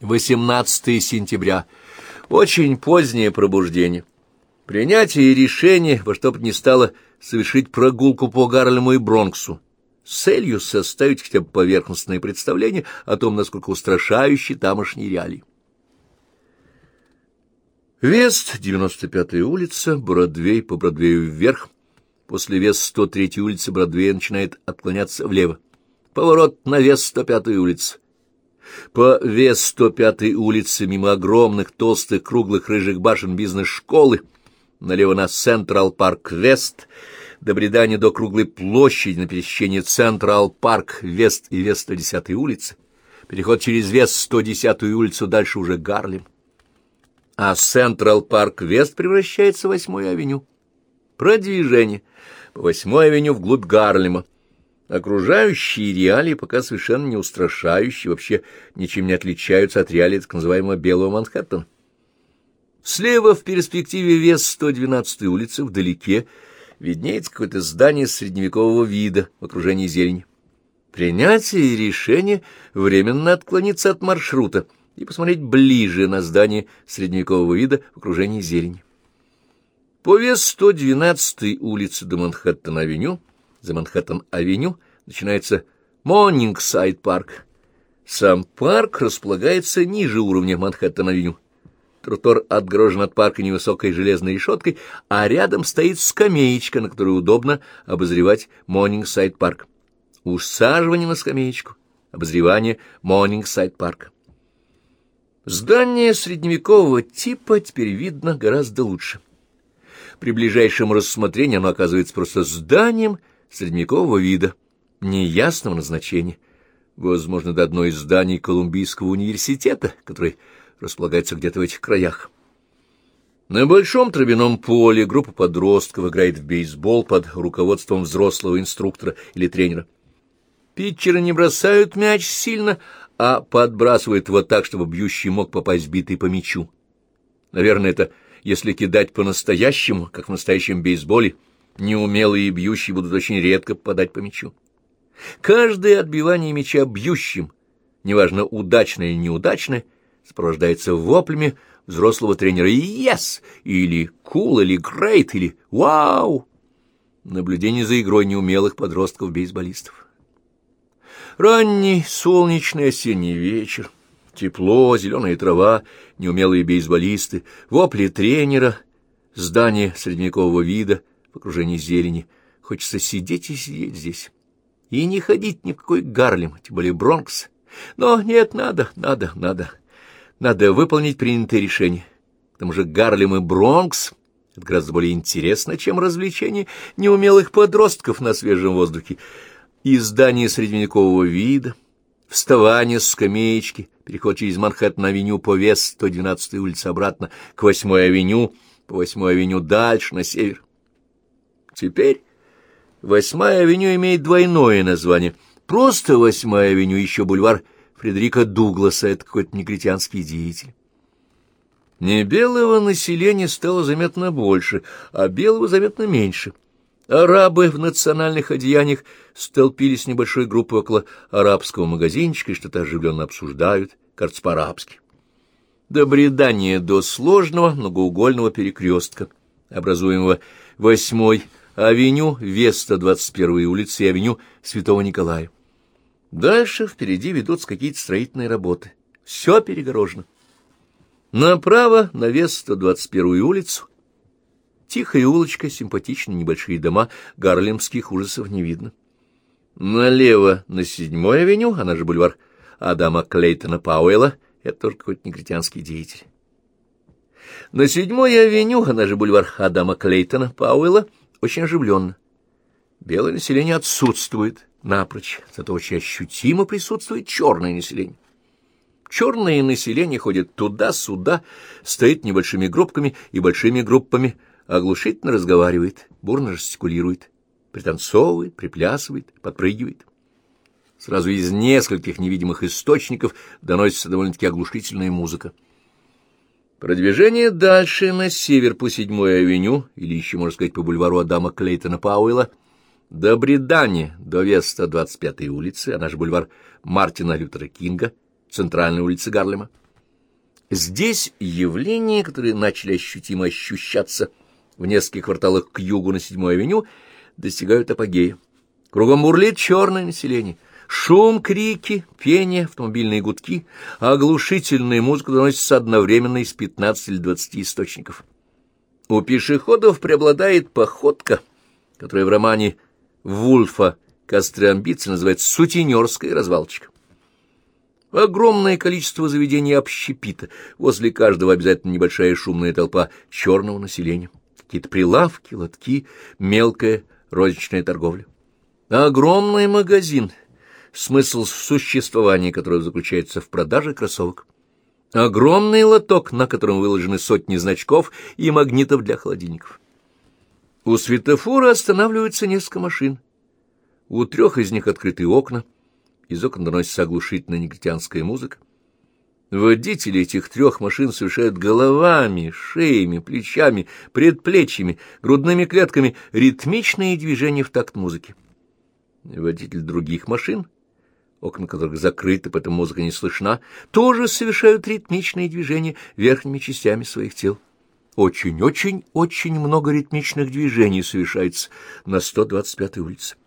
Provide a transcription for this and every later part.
18 сентября. Очень позднее пробуждение. Принятие решения во что бы ни стало совершить прогулку по Гарлему и Бронксу с целью составить хотя бы поверхностное представление о том, насколько устрашающий тамошний реалии. Вест, 95-я улица, Бродвей, по Бродвею вверх. После Вест 103-й улицы Бродвея начинает отклоняться влево. Поворот на Вест 105-й улице. По Вест 105-й улице, мимо огромных, толстых, круглых, рыжих башен бизнес-школы, налево на Централ-парк-Вест, до бредания до круглой площади на пересечении Централ-парк-Вест и Вест 110-й улицы, переход через Вест 110-ю улицу, дальше уже Гарлем. А Централ-парк-Вест превращается в 8-ю авеню. Продвижение по 8-й авеню вглубь Гарлема. Окружающие реалии пока совершенно не устрашающие, вообще ничем не отличаются от реалий так называемого Белого Манхэттена. Слева в перспективе Вест 112-й улицы вдалеке виднеется какое-то здание средневекового вида в окружении зелени. Принятие решения временно отклониться от маршрута и посмотреть ближе на здание средневекового вида в окружении зелени. По Вест 112-й улице до Манхэттен-авеню, за Манхэттен-авеню начинается Моннингсайд-парк. Сам парк располагается ниже уровня Манхэттен-авеню. Тротуар отгорожен от парка невысокой железной решеткой, а рядом стоит скамеечка, на которой удобно обозревать Моннингсайд-парк. Усаживание на скамеечку, обозревание Моннингсайд-парка. Здание средневекового типа теперь видно гораздо лучше. При ближайшем рассмотрении оно оказывается просто зданием средневекового вида, неясного назначения, возможно, до одной из зданий Колумбийского университета, который располагается где-то в этих краях. На большом травяном поле группа подростков играет в бейсбол под руководством взрослого инструктора или тренера. Питчеры не бросают мяч сильно, а подбрасывают его так, чтобы бьющий мог попасть битый по мячу. Наверное, это если кидать по-настоящему, как в настоящем бейсболе, неумелые бьющие будут очень редко попадать по мячу. Каждое отбивание мяча бьющим, неважно, удачное или неудачное, сопровождается воплями взрослого тренера «Yes!» или «Cool!» или «Great!» или «Wow!» Наблюдение за игрой неумелых подростков-бейсболистов. Ранний солнечный осенний вечер, тепло, зеленая трава, неумелые бейсболисты, вопли тренера, здание средневекового вида в окружении зелени. Хочется сидеть и сидеть здесь. И не ходить ни в какой Гарлем, тем более Бронкс. Но нет, надо выполнить принятое решение. К тому же Гарлем и Бронкс — это гораздо более интересно, чем развлечение неумелых подростков на свежем воздухе. И здание средневекового вида, вставание с скамеечки, переход через Манхэттен-авеню по Вест 112-й улице обратно к 8-й авеню, по 8-й авеню дальше на север. Теперь 8-я авеню имеет двойное название. Просто 8-я авеню, еще бульвар Фредерика Дугласа, это какой-то негритянский деятель. Небелого населения стало заметно больше, а белого заметно меньше. Арабы в национальных одеяниях столпились небольшой группой около арабского магазинчика и что-то оживленно обсуждают, кажется, по-арабски. До бредания до сложного многоугольного перекрестка, образуемого 8-й авеню, Вест 121-й улицы и авеню Святого Николая. Дальше впереди ведутся какие-то строительные работы. Все перегорожено. Направо на Вест 121-ю улицу. Тихая улочка, симпатичные небольшие дома, гарлемских ужасов не видно. Налево на 7-й авеню, она же бульвар Адама Клейтона Пауэлла, это тоже какой-то негритянский деятель. На 7-й авеню, она же бульвар Адама Клейтона Пауэлла, очень оживленно. Белое население отсутствует напрочь, зато очень ощутимо присутствует черное население. Черное население ходит туда-сюда, стоит небольшими группками и большими группами, оглушительно разговаривает, бурно жестикулирует, пританцовывает, приплясывает, подпрыгивает. Сразу из нескольких невидимых источников доносится довольно-таки оглушительная музыка. Продвижение дальше на север по 7-й авеню, или еще, можно сказать, по бульвару Адама Клейтона Пауэлла, до бредания до Вест 125-й улицы, она же бульвар Мартина Лютера Кинга, центральной улицы Гарлема. Здесь явления, которые начали ощутимо ощущаться в нескольких кварталах к югу на 7-й авеню, достигают апогея. Кругом бурлит черное население. Шум, крики, пение, автомобильные гудки, а оглушительная музыка доносится одновременно из 15 или 20 источников. У пешеходов преобладает походка, которая в романе Вульфа «Костры амбиций» называется «сутенерская развалочка». Огромное количество заведений общепита, возле каждого обязательно небольшая шумная толпа черного населения, какие-то прилавки, лотки, мелкая розничная торговля. Огромный магазин, смысл существования которого заключается в продаже кроссовок. Огромный лоток, на котором выложены сотни значков и магнитов для холодильников. У светофора останавливаются несколько машин. У 3 из них открыты окна, из окон доносится оглушительная негритянская музыка. Водители этих 3 машин совершают головами, шеями, плечами, предплечьями, грудными клетками ритмичные движения в такт музыки. Водители других машин, окна которых закрыты, поэтому музыка не слышна, тоже совершают ритмичные движения верхними частями своих тел. Очень-очень-очень много ритмичных движений совершается на 125-й улице.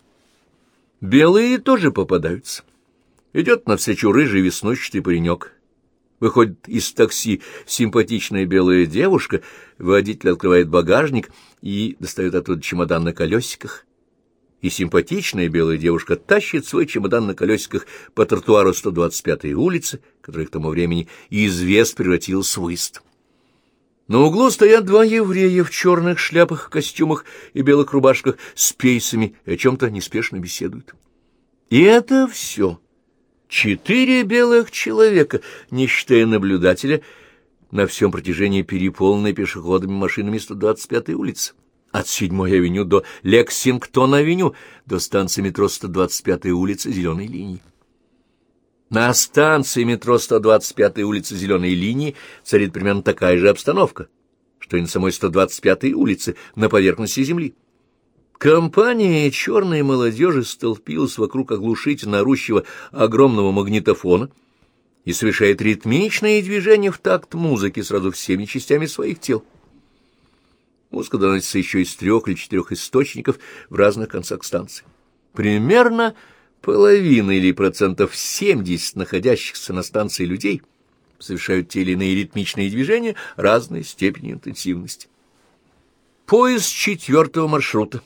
Белые тоже попадаются. Идет навстречу рыжий веснущатый паренек. Выходит из такси симпатичная белая девушка, водитель открывает багажник и достает оттуда чемодан на колесиках. И симпатичная белая девушка тащит свой чемодан на колесиках по тротуару 125-й улицы, который к тому времени извест превратился в выезд. На углу стоят 2 еврея в черных шляпах, костюмах и белых рубашках с пейсами и о чем-то неспешно беседуют. И это все. 4 белых человека, не считая наблюдателя, на всем протяжении переполненной пешеходами машинами 125-й улицы. От 7-й авеню до Лексингтон-авеню, до станции метро 125-й улицы зеленой линии. На станции метро 125-й улицы зеленой линии царит примерно такая же обстановка, что и на самой 125-й улице на поверхности земли. Компания черной молодежи столпилась вокруг оглушительно орущего огромного магнитофона и совершает ритмичные движения в такт музыки сразу всеми частями своих тел. Музыка доносится еще из 3 или 4 источников в разных концах станции. Примерно половина или 70% находящихся на станции людей совершают те или иные ритмичные движения разной степени интенсивности. Поезд 4-го маршрута.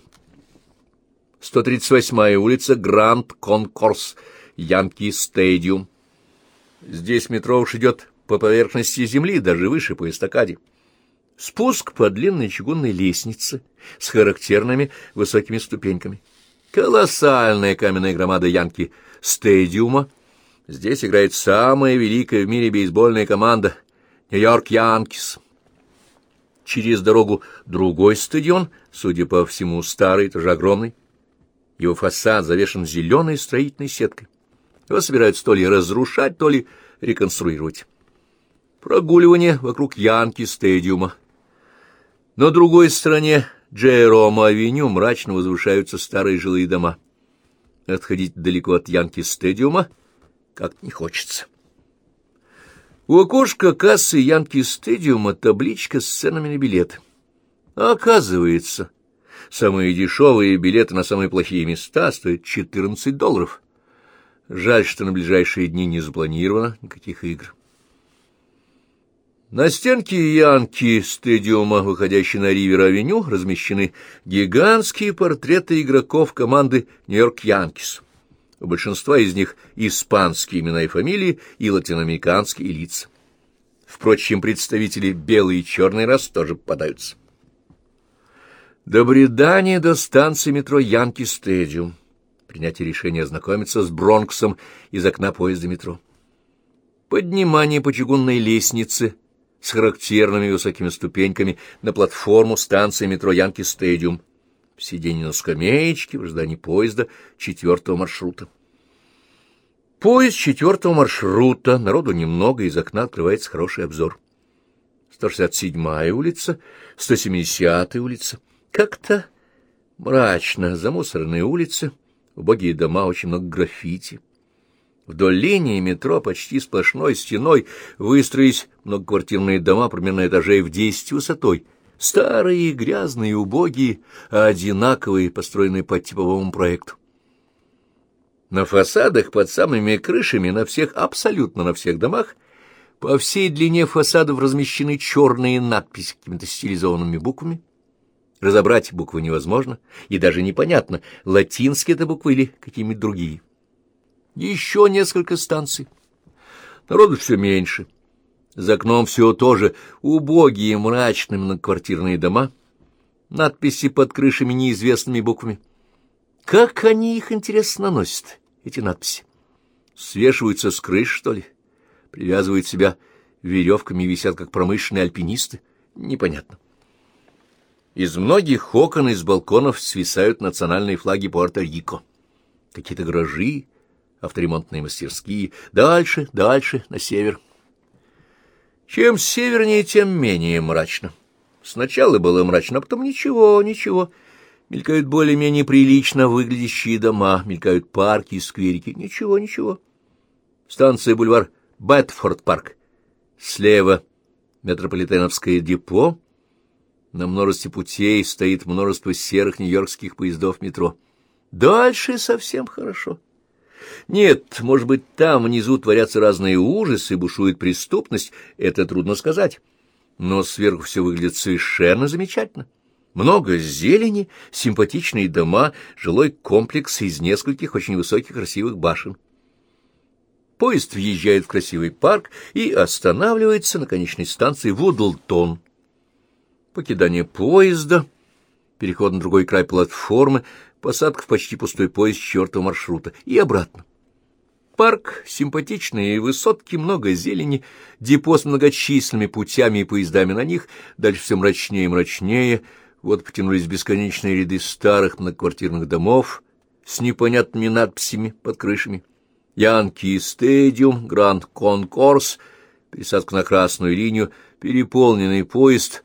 138-я улица, Гранд Конкорс, Янки Стадиум. Здесь метро уж идет по поверхности земли, даже выше по эстакаде. Спуск по длинной чугунной лестнице с характерными высокими ступеньками. Колоссальная каменная громада Янки Стадиума. Здесь играет самая великая в мире бейсбольная команда Нью-Йорк Янкис. Через дорогу другой стадион, судя по всему, старый, тоже огромный. Его фасад завешен зеленой строительной сеткой. Его собираются то ли разрушать, то ли реконструировать. Прогуливание вокруг Янки Стадиума. На другой стороне Джерома-авеню мрачно возвышаются старые жилые дома. Отходить далеко от Янки Стадиума как-то не хочется. У окошка кассы Янки Стадиума табличка с ценами на билеты. А оказывается, самые дешевые билеты на самые плохие места стоят $14. Жаль, что на ближайшие дни не запланировано никаких игр. На стенке Янки Стадиума, выходящей на Ривер-авеню, размещены гигантские портреты игроков команды Нью-Йорк Янкис. У большинства из них испанские имена и фамилии и латиноамериканские лица. Впрочем, представители белой и черной рас тоже попадаются. До бредания до станции метро Янки Стадиум. Принятие решения ознакомиться с Бронксом из окна поезда метро. Поднимание по чугунной лестнице с характерными высокими ступеньками на платформу станции метро Янки Стадиум. Сиденье на скамеечке в ожидании поезда 4-го маршрута. Поезд 4-го маршрута, народу немного, из окна открывается хороший обзор. 167-я улица, 170-я улица. Как-то мрачно, замусоренные улицы, убогие дома, очень много граффити. Вдоль линии метро почти сплошной стеной выстроились многоквартирные дома примерно этажей в 10 высотой. Старые, грязные, убогие, одинаковые, построенные по типовому проекту. На фасадах под самыми крышами абсолютно на всех домах по всей длине фасадов размещены черные надписи какими-то стилизованными буквами. Разобрать буквы невозможно, и даже непонятно, латинские это буквы или какие-нибудь другие. Еще несколько станций. Народу все меньше. За окном все тоже убогие, мрачные многоквартирные дома, надписи под крышами неизвестными буквами. Как они их, интересно, наносят, эти надписи? Свешиваются с крыш, что ли? Привязывают себя веревками и висят, как промышленные альпинисты? Непонятно. Из многих окон, из балконов свисают национальные флаги Пуэрто-Рико. Какие-то гаражи, авторемонтные мастерские. Дальше, дальше, на север. Чем севернее, тем менее мрачно. Сначала было мрачно, а потом ничего, ничего. Мелькают более-менее прилично выглядящие дома, мелькают парки и скверики. Ничего, ничего. Станция бульвар Бетфорд-парк. Слева метрополитеновское депо. На множестве путей стоит множество серых нью-йоркских поездов метро. Дальше совсем хорошо. Нет, может быть, там внизу творятся разные ужасы, бушует преступность, это трудно сказать. Но сверху все выглядит совершенно замечательно. Много зелени, симпатичные дома, жилой комплекс из нескольких очень высоких красивых башен. Поезд въезжает в красивый парк и останавливается на конечной станции Вудлтон. Покидание поезда, переход на другой край платформы, посадка в почти пустой поезд чертова маршрута и обратно. Парк, симпатичные высотки, много зелени, депо с многочисленными путями и поездами на них, дальше все мрачнее и мрачнее, вот потянулись бесконечные ряды старых многоквартирных домов с непонятными надписями под крышами. Янки Стадиум, Гранд Конкорс, пересадка на красную линию, переполненный поезд,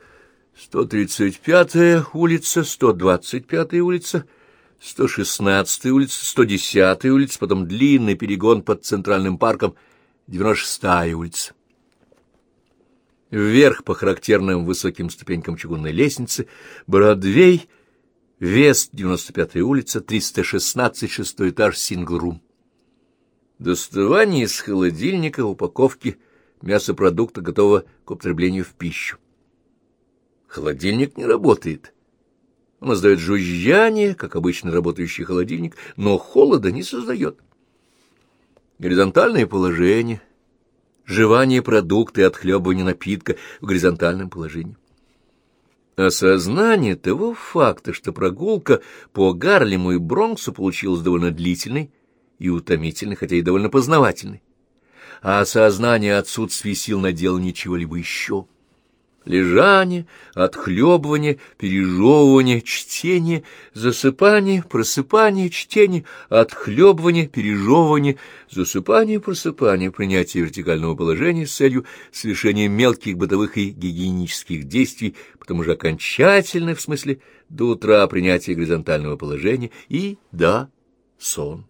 135-я улица, 125-я улица, 116-я улица, 110-я улица, потом длинный перегон под Центральным парком, 96-я улица. Вверх по характерным высоким ступенькам чугунной лестницы, Бродвей, Вест, 95-я улица, 316, 6-й этаж, сингл-рум. Доставание из холодильника упаковки мясопродукта, готового к употреблению в пищу. Холодильник не работает. Он издает жужжание, как обычно работающий холодильник, но холода не создает. Горизонтальное положение, жевание продукта и отхлебывание напитка в горизонтальном положении. Осознание того факта, что прогулка по Гарлему и Бронксу получилась довольно длительной и утомительной, хотя и довольно познавательной, а осознание отсутствия сил на делание чего-либо еще. Лежание, отхлебывание, пережевывание, чтение, засыпание, просыпание, чтение, отхлебывание, пережевывание, засыпание, просыпание, принятие вертикального положения с целью совершения мелких бытовых и гигиенических действий, потом уже окончательно, в смысле до утра, принятие горизонтального положения и, да, сон.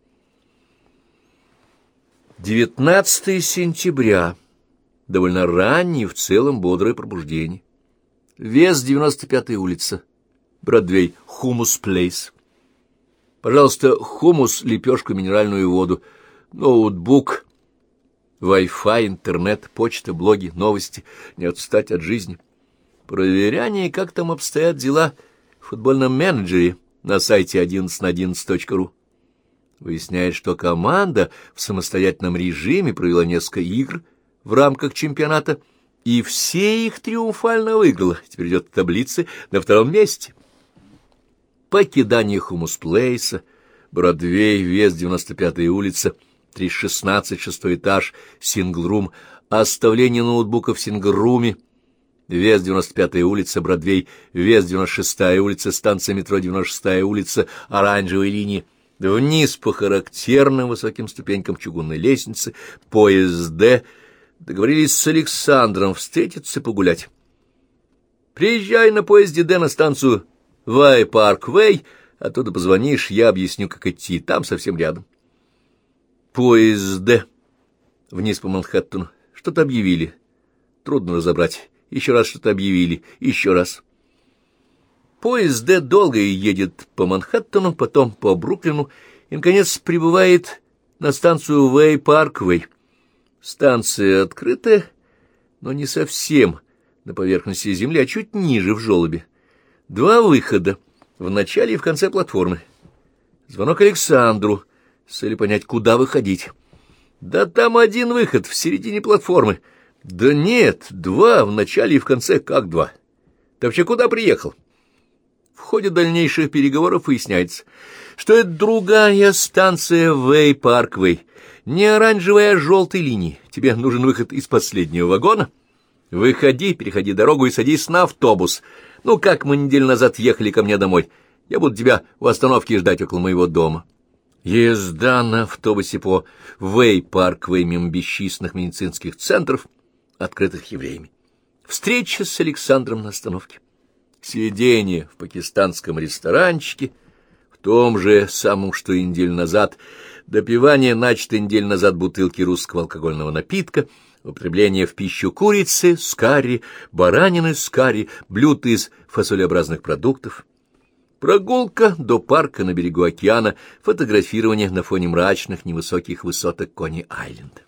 19 сентября. Довольно раннее, в целом бодрое пробуждение. Вест, 95-я улица. Бродвей, Хумус Плейс. Пожалуйста, хумус, лепешку, минеральную воду, ноутбук, Wi-Fi, интернет, почта, блоги, новости. Не отстать от жизни. Проверяние, как там обстоят дела в футбольном менеджере на сайте 11на11.ru. Выясняет, что команда в самостоятельном режиме провела несколько игр в рамках чемпионата, и все их триумфально выиграла. Теперь идет в таблице на втором месте. Покидание Хумус-Плейса, Бродвей, Вест, 95-я улица, 316, 6-й этаж, сингл-рум, оставление ноутбука в сингл-руме, Вест, 95-я улица, Бродвей, Вест, 96-я улица, станция метро, 96-я улица, оранжевой линии, вниз по характерным высоким ступенькам чугунной лестницы, поезд «Д». Договорились с Александром встретиться и погулять. Приезжай на поезде «Д» на станцию Вай-Парк-Вэй, оттуда позвонишь, я объясню, как идти, там совсем рядом. Поезд Д вниз по Манхэттену. Что-то объявили. Трудно разобрать. Еще раз что-то объявили. Еще раз. Поезд Д долго едет по Манхэттену, потом по Бруклину и, наконец, прибывает на станцию Вэй-Парквей. Станция открытая, но не совсем на поверхности земли, а чуть ниже, в желобе. Два выхода, в начале и в конце платформы. Звонок Александру, с целью понять, куда выходить. Да там один выход, в середине платформы. Да нет, два, в начале и в конце, как два? Ты вообще куда приехал? В ходе дальнейших переговоров выясняется, что это другая станция Вэй-Парквей, не оранжевая, а желтой линии. Тебе нужен выход из последнего вагона? Выходи, переходи дорогу и садись на автобус. Ну, как мы неделю назад ехали ко мне домой. Я буду тебя у остановки ждать около моего дома. Езда на автобусе по Вэй-Парквей мимо бесчисленных медицинских центров, открытых евреями. Встреча с Александром на остановке. Сидение в пакистанском ресторанчике, в том же самом, что и неделю назад, допивание начатой неделю назад бутылки русского алкогольного напитка, употребление в пищу курицы с карри, баранины с карри, блюд из фасолеобразных продуктов, прогулка до парка на берегу океана, фотографирование на фоне мрачных невысоких высоток Кони-Айленда.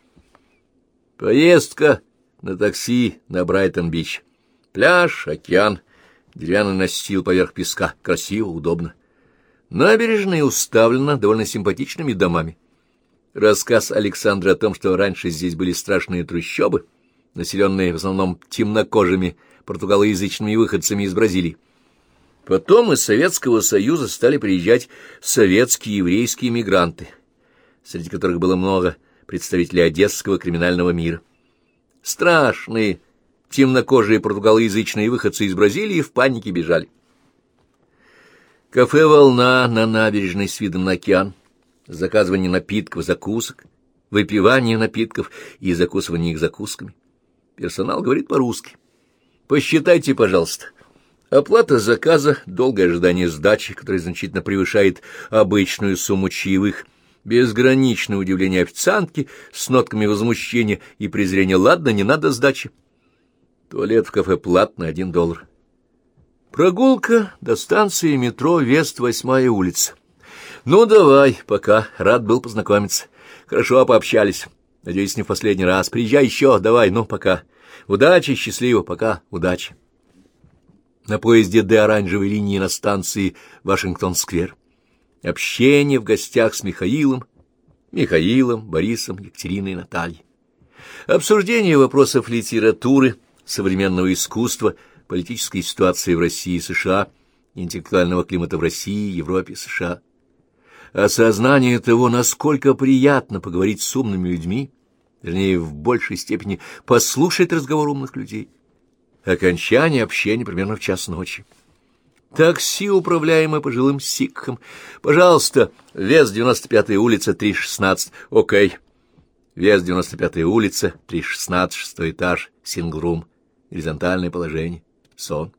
Поездка на такси на Брайтон-Бич. Пляж, океан, деревянный настил поверх песка. Красиво, удобно. Набережная уставлена довольно симпатичными домами. Рассказ Александра о том, что раньше здесь были страшные трущобы, населенные в основном темнокожими португалоязычными выходцами из Бразилии. Потом из Советского Союза стали приезжать советские еврейские мигранты, среди которых было много представителей одесского криминального мира. Страшные темнокожие португалоязычные выходцы из Бразилии в панике бежали. Кафе «Волна» на набережной с видом на океан, заказывание напитков, закусок, выпивание напитков и закусывание их закусками. Персонал говорит по-русски. Посчитайте, пожалуйста. Оплата заказа, долгое ожидание сдачи, которое значительно превышает обычную сумму чаевых, безграничное удивление официантки с нотками возмущения и презрения. Ладно, не надо сдачи. Туалет в кафе платный, $1. Прогулка до станции метро Вест 8-я улица. Ну, давай, пока. Рад был познакомиться. Хорошо пообщались. Надеюсь, не в последний раз. Приезжай еще, давай, ну, пока. Удачи, счастливо, пока, удачи. На поезде до оранжевой линии на станции Вашингтон-сквер. Общение в гостях с Михаилом, Борисом, Екатериной и Натальей. Обсуждение вопросов литературы, современного искусства, политической ситуации в России и США, интеллектуального климата в России, Европе, США. Осознание того, насколько приятно поговорить с умными людьми, вернее, в большей степени послушать разговор умных людей. Окончание общения примерно в 1:00 ночи. Такси, управляемое пожилым сикхом. Пожалуйста, Вест 95-я улица, 316. Окей. Вест 95-я улица, 316, 6-й этаж, синглрум. Горизонтальное положение. Сон.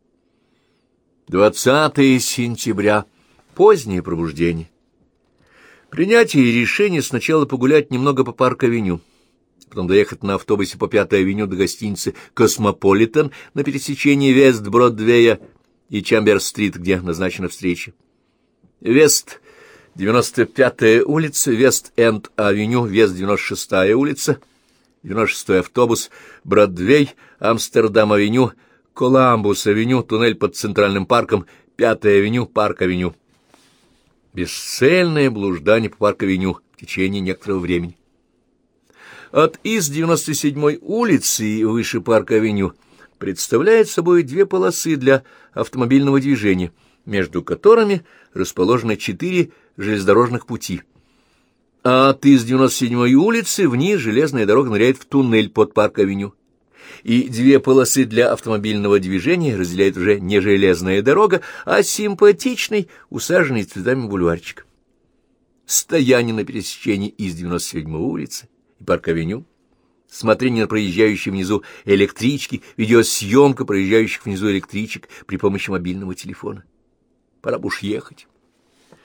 20 сентября. Позднее пробуждение. Принятие решения сначала погулять немного по Парк-авеню, потом доехать на автобусе по 5-й авеню до гостиницы «Космополитен» на пересечении Вест-Бродвея и Чамбер-стрит, где назначена встреча. Вест 95-я улица, Вест-Энд-авеню, Вест 96-я улица, 96-й автобус, Бродвей, Амстердам-авеню, Коламбус-авеню, туннель под Центральным парком, 5-я авеню, Парк-авеню. Бесцельное блуждание по Парк-авеню в течение некоторого времени. От Ист-97-й улицы и выше Парк-авеню представляет собой 2 полосы для автомобильного движения, между которыми расположены 4 железнодорожных пути. А от Ист-97-й улицы вниз железная дорога ныряет в туннель под Парк-авеню. И 2 полосы для автомобильного движения разделяет уже не железная дорога, а симпатичный, усаженный цветами бульварчик. Стояние на пересечении Ист-97-й улицы и Парк-авеню, смотрение на проезжающие внизу электрички, видеосъемка проезжающих внизу электричек при помощи мобильного телефона. Пора бы уж ехать.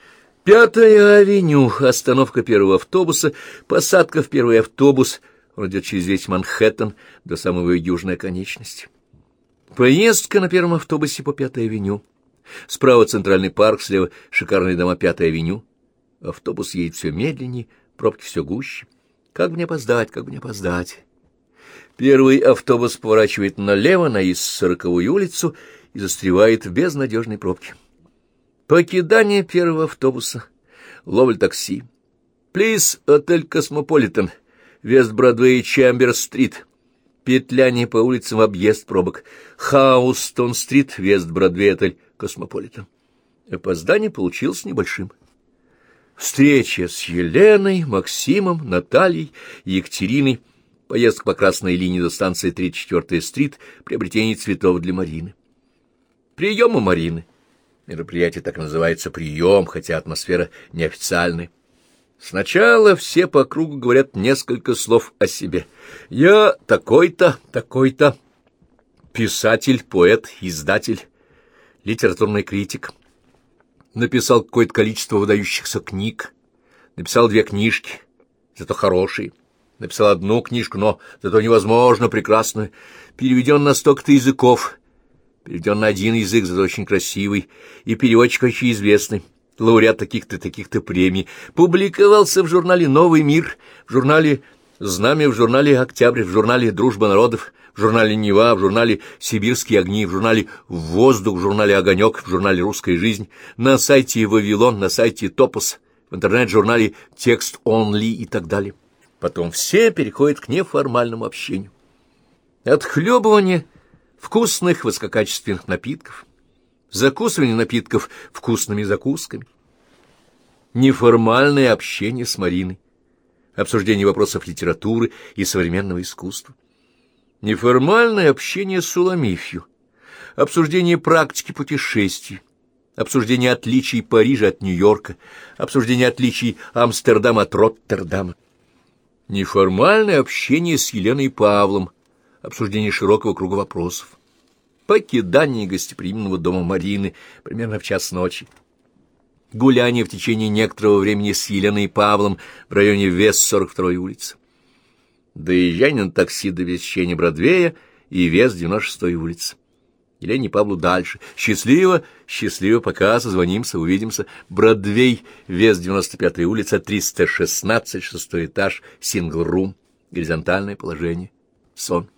Пятая авеню, остановка первого автобуса, посадка в первый автобус. Он идет через весь Манхэттен до самой его южной оконечности. Поездка на первом автобусе по Пятой авеню. Справа Центральный парк, слева шикарные дома Пятой авеню. Автобус едет все медленнее, пробки все гуще. Как бы не опоздать, как бы не опоздать. Первый автобус поворачивает налево на Ис-40-ю улицу и застревает в безнадежной пробке. Покидание первого автобуса. Ловль такси. Плиз, отель «Космополитен», Вест-Бродвей, Чемберс-стрит. Петляние по улицам в объезд пробок. Хаустон-стрит, Вест-Бродвей, отель «Космополитен». Опоздание получилось небольшим. Встреча с Еленой, Максимом, Натальей, Екатериной. Поездка по красной линии до станции 34-я стрит, приобретение цветов для Марины. Прием у Марины. Мероприятие так называется «прием», хотя атмосфера неофициальная. Сначала все по кругу говорят несколько слов о себе. Я такой-то, такой-то, писатель, поэт, издатель, литературный критик. Написал какое-то количество выдающихся книг, написал 2 книжки, зато хорошие. Написал 1 книжку, но зато невозможно прекрасную. Переведен на столько-то языков. Переведен на 1 язык, зато очень красивый. И переводчик очень известный. Лауреат таких-то, таких-то премий. Публиковался в журнале «Новый мир», в журнале «Знамя», в журнале «Октябрь», в журнале «Дружба народов», в журнале «Нева», в журнале «Сибирские огни», в журнале «Воздух», в журнале «Огонек», в журнале «Русская жизнь», на сайте «Вавилон», на сайте «Топос», в интернет-журнале «Текст Онли» и так далее. Потом все переходят к неформальному общению. Отхлебывание вкусных высококачественных напитков, закусывание напитков вкусными закусками, неформальное общение с Мариной, обсуждение вопросов литературы и современного искусства, неформальное общение с Суламифью, обсуждение практики путешествий, обсуждение отличий Парижа от Нью-Йорка, обсуждение отличий Амстердама от Роттердама, неформальное общение с Еленой и Павлом, обсуждение широкого круга вопросов, покидание гостеприимного дома Марины примерно в 1:00 ночи, гуляние в течение некоторого времени с Еленой и Павлом в районе Вест-42-й улицы, доезжание на такси до пересечения Бродвея и Вест-96-й улицы. Елене и Павлу дальше. Счастливо, счастливо, пока созвонимся, увидимся. Бродвей, Вест-95-я улица, 316, 6-й этаж, сингл-рум, горизонтальное положение, сон.